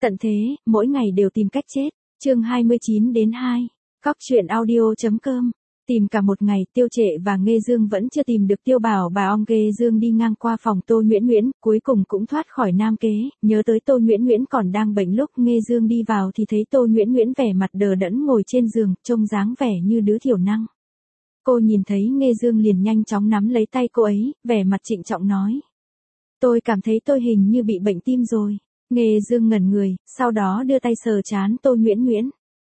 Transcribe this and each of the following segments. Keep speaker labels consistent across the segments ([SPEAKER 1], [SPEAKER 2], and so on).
[SPEAKER 1] Tận thế, mỗi ngày đều tìm cách chết. Chương 29-2. Cóc truyện audio.com. Tìm cả một ngày, Tiêu Trệ và Nghê Dương vẫn chưa tìm được Tiêu Bảo bà ong. Nghê Dương đi ngang qua phòng Tô Nguyễn Nguyễn, cuối cùng cũng thoát khỏi nam kế, nhớ tới Tô Nguyễn Nguyễn còn đang bệnh. Lúc Nghê Dương đi vào thì thấy Tô Nguyễn Nguyễn vẻ mặt đờ đẫn ngồi trên giường, trông dáng vẻ như đứa thiểu năng. Cô nhìn thấy Nghê Dương liền nhanh chóng nắm lấy tay cô ấy, vẻ mặt trịnh trọng nói: "Tôi cảm thấy tôi hình như bị bệnh tim rồi." Nghê Dương ngẩn người, sau đó đưa tay sờ trán Tô Nguyễn Nguyễn.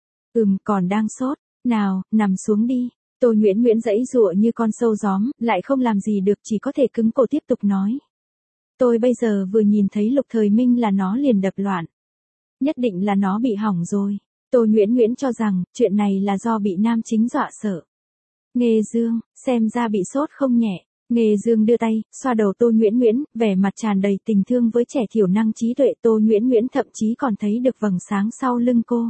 [SPEAKER 1] Còn đang sốt, nào, nằm xuống đi." Tô Nguyễn Nguyễn giãy giụa như con sâu gióm, lại không làm gì được, chỉ có thể cứng cổ tiếp tục nói: "Tôi bây giờ vừa nhìn thấy Lục Thời Minh là nó liền đập loạn. Nhất định là nó bị hỏng rồi." Tô Nguyễn Nguyễn cho rằng, chuyện này là do bị nam chính dọa sợ. "Nghê Dương, xem ra bị sốt không nhẹ." Nghê Dương đưa tay, xoa đầu Tô Nguyễn Nguyễn, vẻ mặt tràn đầy tình thương với trẻ thiểu năng trí tuệ. Tô Nguyễn Nguyễn thậm chí còn thấy được vầng sáng sau lưng cô.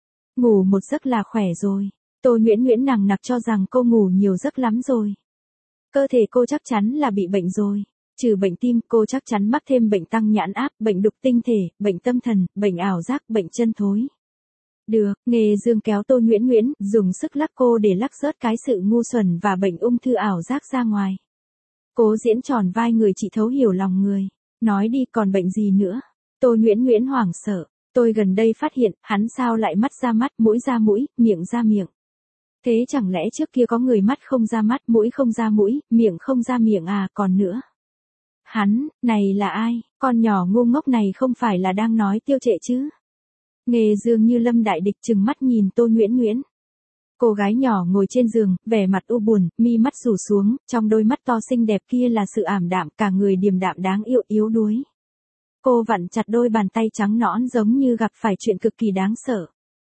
[SPEAKER 1] Ngủ một giấc là khỏe rồi. Tô Nguyễn Nguyễn nằng nặc cho rằng cô ngủ nhiều giấc lắm rồi. Cơ thể cô chắc chắn là bị bệnh rồi. Trừ bệnh tim, cô chắc chắn mắc thêm bệnh tăng nhãn áp, bệnh đục tinh thể, bệnh tâm thần, bệnh ảo giác, bệnh chân thối. Được, Nghê Dương kéo Tô Nguyễn Nguyễn, dùng sức lắc cô để lắc rớt cái sự ngu xuẩn và bệnh ung thư ảo giác ra ngoài. Cố diễn tròn vai người chị thấu hiểu lòng người. "Nói đi, còn bệnh gì nữa?" Tô Nguyễn Nguyễn hoảng sợ. "Tôi gần đây phát hiện, hắn sao lại mắt ra mắt, mũi ra mũi, miệng ra miệng. Thế chẳng lẽ trước kia có người mắt không ra mắt, mũi không ra mũi, miệng không ra miệng à? Còn nữa, hắn, này là ai?" Con nhỏ ngu ngốc này không phải là đang nói Tiêu Trệ chứ? Nghê Dương như lâm đại địch trừng mắt nhìn Tô Nguyễn Nguyễn. Cô gái nhỏ ngồi trên giường, vẻ mặt u buồn, mi mắt rủ xuống, trong đôi mắt to xinh đẹp kia là sự ảm đạm, cả người điềm đạm đáng yêu, yếu đuối. Cô vặn chặt đôi bàn tay trắng nõn giống như gặp phải chuyện cực kỳ đáng sợ.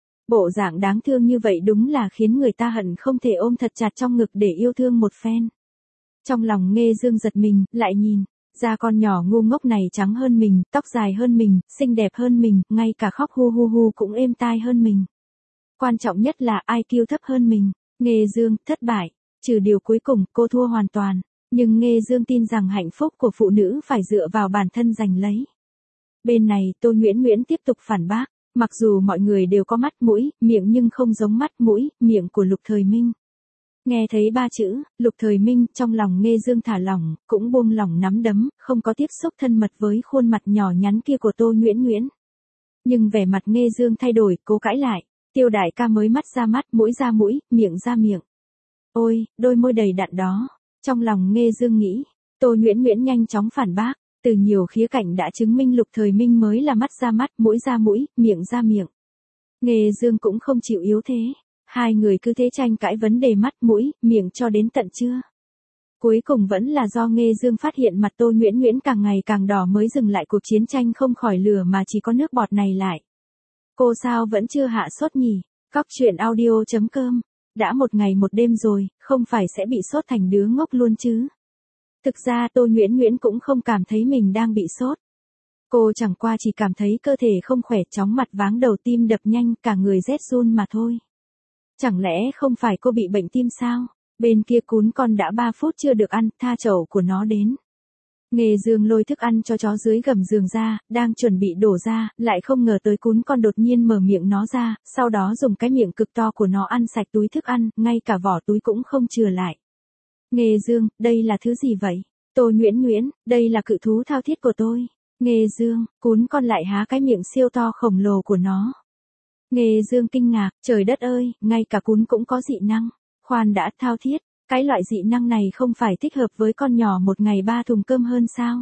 [SPEAKER 1] Bộ dạng đáng thương như vậy đúng là khiến người ta hận không thể ôm thật chặt trong ngực để yêu thương một phen. Trong lòng Nghê Dương giật mình, lại nhìn ra con nhỏ ngu ngốc này trắng hơn mình, tóc dài hơn mình, xinh đẹp hơn mình, ngay cả khóc hu hu hu cũng êm tai hơn mình. Quan trọng nhất là IQ thấp hơn mình. Nghê Dương thất bại, trừ điều cuối cùng, cô thua hoàn toàn. Nhưng Nghê Dương tin rằng hạnh phúc của phụ nữ phải dựa vào bản thân giành lấy. Bên này, Tô Nguyễn Nguyễn tiếp tục phản bác. Mặc dù mọi người đều có mắt mũi, miệng nhưng không giống mắt mũi, miệng của Lục Thời Minh. Nghe thấy ba chữ, Lục Thời Minh, trong lòng Nghê Dương thả lỏng, cũng buông lỏng nắm đấm, không có tiếp xúc thân mật với khuôn mặt nhỏ nhắn kia của Tô Nguyễn Nguyễn. Nhưng vẻ mặt Nghê Dương thay đổi, cố cãi lại. "Tiêu đại ca mới mắt ra mắt, mũi ra mũi, miệng ra miệng." Ôi, đôi môi đầy đặn đó. Trong lòng Nghê Dương nghĩ. Tô Nguyễn Nguyễn nhanh chóng phản bác. Từ nhiều khía cạnh đã chứng minh Lục Thời Minh mới là mắt ra mắt, mũi ra mũi, miệng ra miệng. Nghê Dương cũng không chịu yếu thế. Hai người cứ thế tranh cãi vấn đề mắt, mũi, miệng cho đến tận trưa. Cuối cùng vẫn là do Nghê Dương phát hiện mặt Tô Nguyễn Nguyễn càng ngày càng đỏ mới dừng lại cuộc chiến tranh không khỏi lửa mà chỉ có nước bọt này lại. "Cô sao vẫn chưa hạ sốt nhỉ?" Cóc truyện audio.com. Đã một ngày một đêm rồi, không phải sẽ bị sốt thành đứa ngốc luôn chứ? Thực ra Tô Nguyễn Nguyễn cũng không cảm thấy mình đang bị sốt. Cô chẳng qua chỉ cảm thấy cơ thể không khỏe, chóng mặt váng đầu, tim đập nhanh, cả người rét run mà thôi. Chẳng lẽ không phải cô bị bệnh tim sao? Bên kia cún con đã 3 phút chưa được ăn, tha chậu của nó đến. Nghê Dương lôi thức ăn cho chó dưới gầm giường ra, đang chuẩn bị đổ ra, lại không ngờ tới cún con đột nhiên mở miệng nó ra, sau đó dùng cái miệng cực to của nó ăn sạch túi thức ăn, ngay cả vỏ túi cũng không chừa lại. Nghê Dương, đây là thứ gì vậy? Tô Nguyễn Nguyễn, đây là cự thú thao thiết của tôi. Nghê Dương, cún con lại há cái miệng siêu to khổng lồ của nó. Nghê Dương kinh ngạc, trời đất ơi, ngay cả cún cũng có dị năng. Khoan đã, thao thiết, cái loại dị năng này không phải thích hợp với con nhỏ một ngày 3 thùng cơm hơn sao?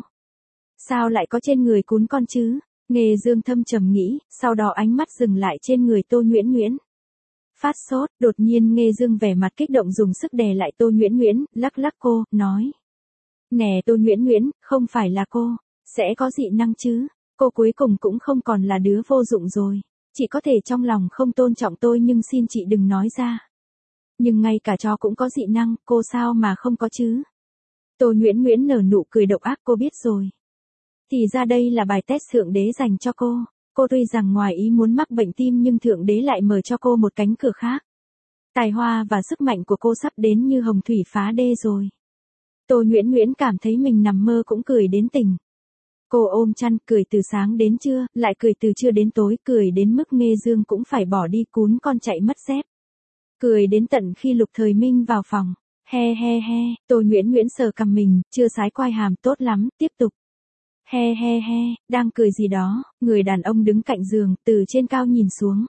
[SPEAKER 1] Sao lại có trên người cún con chứ? Nghê Dương thâm trầm nghĩ, sau đó ánh mắt dừng lại trên người Tô Nguyễn Nguyễn. Phát sốt, đột nhiên Nghê Dương vẻ mặt kích động dùng sức đè lại Tô Nguyễn Nguyễn, lắc lắc cô, nói: "Nè Tô Nguyễn Nguyễn, không phải là cô sẽ có dị năng chứ? Cô cuối cùng cũng không còn là đứa vô dụng rồi. Chị có thể trong lòng không tôn trọng tôi nhưng xin chị đừng nói ra. Nhưng ngay cả chó cũng có dị năng, cô sao mà không có chứ?" Tô Nguyễn Nguyễn nở nụ cười độc ác, cô biết rồi. Thì ra đây là bài test Thượng Đế dành cho cô. Cô tuy rằng ngoài ý muốn mắc bệnh tim nhưng Thượng Đế lại mở cho cô một cánh cửa khác. Tài hoa và sức mạnh của cô sắp đến như hồng thủy phá đê rồi. Tô Nguyễn Nguyễn cảm thấy mình nằm mơ cũng cười đến tỉnh. Cô ôm chăn, cười từ sáng đến trưa, lại cười từ trưa đến tối, cười đến mức Nghê Dương cũng phải bỏ đi cún con chạy mất dép. Cười đến tận khi Lục Thời Minh vào phòng. He he he, Tô Nguyễn Nguyễn sờ cằm mình, chưa sái quai hàm, tốt lắm, tiếp tục. He he he, đang cười gì đó, người đàn ông đứng cạnh giường, từ trên cao nhìn xuống.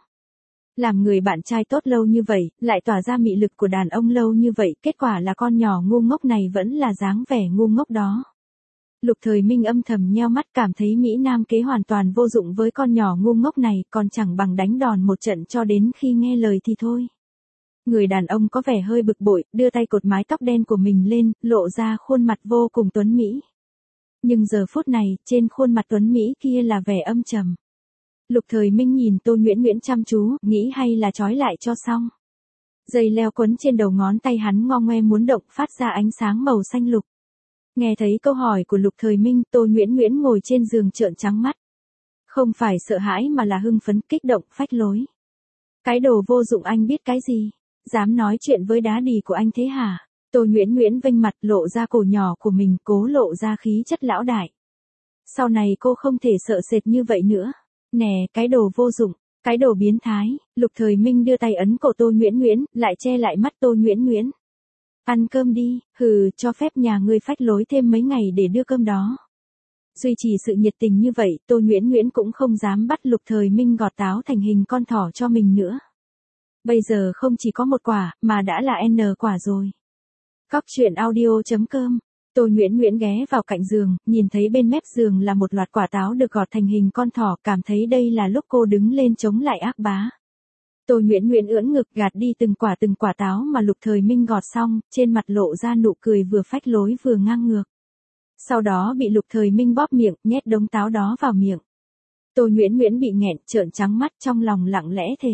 [SPEAKER 1] Làm người bạn trai tốt lâu như vậy, lại tỏa ra mị lực của đàn ông lâu như vậy, kết quả là con nhỏ ngu ngốc này vẫn là dáng vẻ ngu ngốc đó. Lục Thời Minh âm thầm nheo mắt, cảm thấy Mỹ Nam kế hoàn toàn vô dụng với con nhỏ ngu ngốc này, còn chẳng bằng đánh đòn một trận cho đến khi nghe lời thì thôi. Người đàn ông có vẻ hơi bực bội, đưa tay cột mái tóc đen của mình lên, lộ ra khuôn mặt vô cùng tuấn mỹ. Nhưng giờ phút này, trên khuôn mặt tuấn mỹ kia là vẻ âm trầm. Lục Thời Minh nhìn Tô Nguyễn Nguyễn chăm chú, nghĩ hay là trói lại cho xong. Dây leo quấn trên đầu ngón tay hắn ngo ngoe muốn động, phát ra ánh sáng màu xanh lục. Nghe thấy câu hỏi của Lục Thời Minh, Tô Nguyễn Nguyễn ngồi trên giường trợn trắng mắt. Không phải sợ hãi mà là hưng phấn, kích động, phách lối. Cái đồ vô dụng, anh biết cái gì? Dám nói chuyện với đá đì của anh thế hả? Tô Nguyễn Nguyễn vênh mặt, lộ ra cổ nhỏ của mình, cố lộ ra khí chất lão đại. Sau này cô không thể sợ sệt như vậy nữa. Nè, cái đồ vô dụng, cái đồ biến thái. Lục Thời Minh đưa tay ấn cổ Tô Nguyễn Nguyễn, lại che lại mắt Tô Nguyễn Nguyễn. Ăn cơm đi, hừ, cho phép nhà ngươi phách lối thêm mấy ngày để đưa cơm đó. Duy trì sự nhiệt tình như vậy, Tô Nguyễn Nguyễn cũng không dám bắt Lục Thời Minh gọt táo thành hình con thỏ cho mình nữa. Bây giờ không chỉ có một quả, mà đã là N quả rồi. Cóc truyện audio.com. Tô Nguyễn Nguyễn ghé vào cạnh giường, nhìn thấy bên mép giường là một loạt quả táo được gọt thành hình con thỏ, cảm thấy đây là lúc cô đứng lên chống lại ác bá. Tô Nguyễn Nguyễn ưỡn ngực gạt đi từng quả táo mà Lục Thời Minh gọt xong, trên mặt lộ ra nụ cười vừa phách lối vừa ngang ngược. Sau đó bị Lục Thời Minh bóp miệng, nhét đống táo đó vào miệng. Tô Nguyễn Nguyễn bị nghẹn, trợn trắng mắt, trong lòng lặng lẽ thề.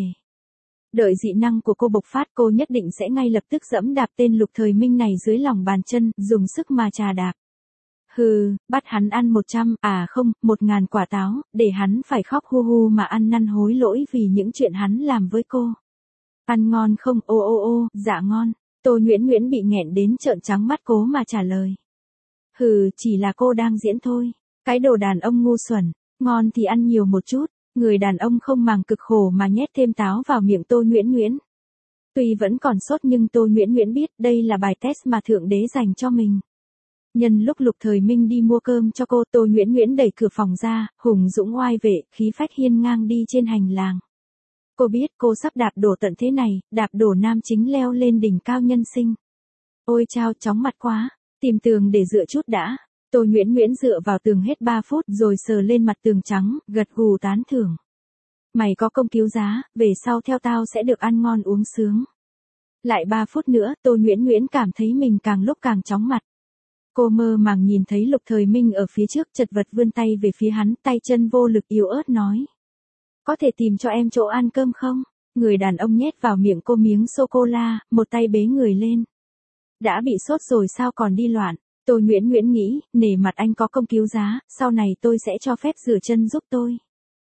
[SPEAKER 1] Đợi dị năng của cô bộc phát, cô nhất định sẽ ngay lập tức giẫm đạp tên Lục Thời Minh này dưới lòng bàn chân, dùng sức mà chà đạp. Hừ, bắt hắn ăn 1.000 quả táo, để hắn phải khóc hu hu mà ăn năn hối lỗi vì những chuyện hắn làm với cô. Ăn ngon không? Ô, dạ ngon. Tô Nguyễn Nguyễn bị nghẹn đến trợn trắng mắt, cố mà trả lời. Hừ, chỉ là cô đang diễn thôi. Cái đồ đàn ông ngu xuẩn, ngon thì ăn nhiều một chút. Người đàn ông không màng cực khổ mà nhét thêm táo vào miệng Tô Nguyễn Nguyễn. Tuy vẫn còn sốt nhưng Tô Nguyễn Nguyễn biết đây là bài test mà Thượng Đế dành cho mình. Nhân lúc Lục Thời Minh đi mua cơm cho cô, Tô Nguyễn Nguyễn đẩy cửa phòng ra, hùng dũng oai vệ, khí phách hiên ngang đi trên hành lang. Cô biết cô sắp đạp đổ tận thế này, đạp đổ nam chính leo lên đỉnh cao nhân sinh. Ôi chao, chóng mặt quá, tìm tường để dựa chút đã. Tô Nguyễn Nguyễn dựa vào tường hết 3 phút rồi sờ lên mặt tường trắng, gật gù tán thưởng. Mày có công cứu giá, về sau theo tao sẽ được ăn ngon uống sướng. Lại 3 phút nữa, Tô Nguyễn Nguyễn cảm thấy mình càng lúc càng chóng mặt. Cô mơ màng nhìn thấy Lục Thời Minh ở phía trước, chật vật vươn tay về phía hắn, tay chân vô lực yếu ớt nói. Có thể tìm cho em chỗ ăn cơm không? Người đàn ông nhét vào miệng cô miếng sô-cô-la, một tay bế người lên. Đã bị sốt rồi sao còn đi loạn? Tô Nguyễn Nguyễn nghĩ, nể mặt anh có công cứu giá, sau này tôi sẽ cho phép rửa chân giúp tôi.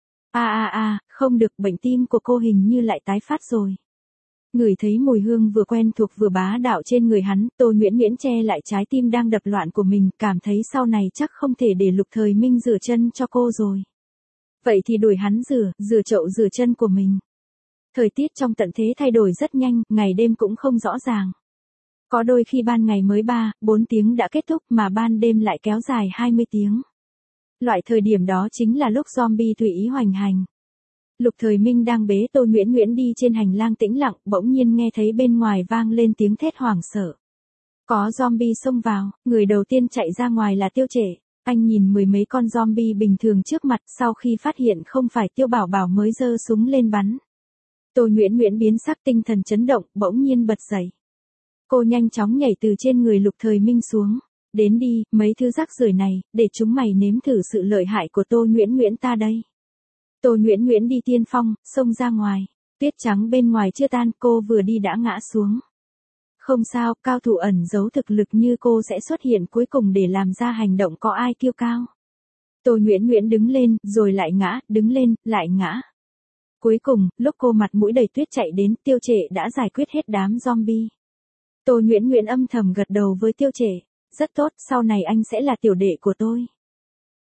[SPEAKER 1] Không được, bệnh tim của cô hình như lại tái phát rồi. Ngửi thấy mùi hương vừa quen thuộc vừa bá đạo trên người hắn, Tô Nguyễn Nguyễn che lại trái tim đang đập loạn của mình, cảm thấy sau này chắc không thể để Lục Thời Minh rửa chân cho cô rồi. Vậy thì đuổi hắn rửa chậu rửa chân của mình. Thời tiết trong tận thế thay đổi rất nhanh, ngày đêm cũng không rõ ràng. Có đôi khi ban ngày mới 3-4 tiếng đã kết thúc mà ban đêm lại kéo dài 20 tiếng. Loại thời điểm đó chính là lúc zombie tùy ý hoành hành. Lục Thời Minh đang bế Tô Nguyễn Nguyễn đi trên hành lang tĩnh lặng, bỗng nhiên nghe thấy bên ngoài vang lên tiếng thét hoảng sợ. Có zombie xông vào, người đầu tiên chạy ra ngoài là Tiêu Trệ. Anh nhìn 10 mấy con zombie bình thường trước mặt, sau khi phát hiện không phải Tiêu Bảo Bảo mới giơ súng lên bắn. Tô Nguyễn Nguyễn biến sắc, tinh thần chấn động, bỗng nhiên bật dậy. Cô nhanh chóng nhảy từ trên người Lục Thời Minh xuống. Đến đi, mấy thứ rác rưởi này, để chúng mày nếm thử sự lợi hại của Tô Nguyễn Nguyễn ta đây. Tô Nguyễn Nguyễn đi tiên phong, xông ra ngoài. Tuyết trắng bên ngoài chưa tan, cô vừa đi đã ngã xuống. Không sao, cao thủ ẩn giấu thực lực như cô sẽ xuất hiện cuối cùng để làm ra hành động có ai kiêu cao. Tô Nguyễn Nguyễn đứng lên, rồi lại ngã, đứng lên, lại ngã. Cuối cùng, lúc cô mặt mũi đầy tuyết chạy đến, Tiêu Trệ đã giải quyết hết đám zombie. Tô Nguyễn Nguyễn âm thầm gật đầu với Tiêu Trệ. Rất tốt, sau này anh sẽ là tiểu đệ của tôi.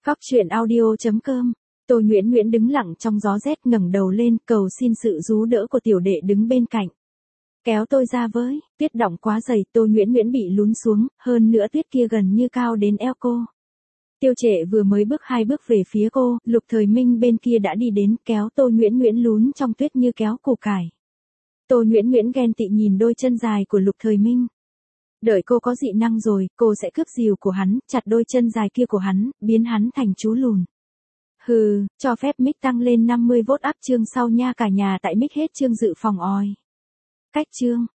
[SPEAKER 1] Cóc truyện audio.com. Tô Nguyễn Nguyễn đứng lặng trong gió rét, ngẩng đầu lên cầu xin sự giúp đỡ của tiểu đệ đứng bên cạnh. Kéo tôi ra với, tuyết đọng quá dày, Tô Nguyễn Nguyễn bị lún xuống, hơn nữa tuyết kia gần như cao đến eo cô. Tiêu Trệ vừa mới bước 2 bước về phía cô, Lục Thời Minh bên kia đã đi đến kéo Tô Nguyễn Nguyễn lún trong tuyết như kéo củ cải. Tô Nguyễn Nguyễn ghen tị nhìn đôi chân dài của Lục Thời Minh. Đợi cô có dị năng rồi, cô sẽ cướp rìu của hắn, chặt đôi chân dài kia của hắn, biến hắn thành chú lùn. Hừ, cho phép mic tăng lên 50V up chương sau nha cả nhà tại mic hết chương dự phòng oi. Cách chương.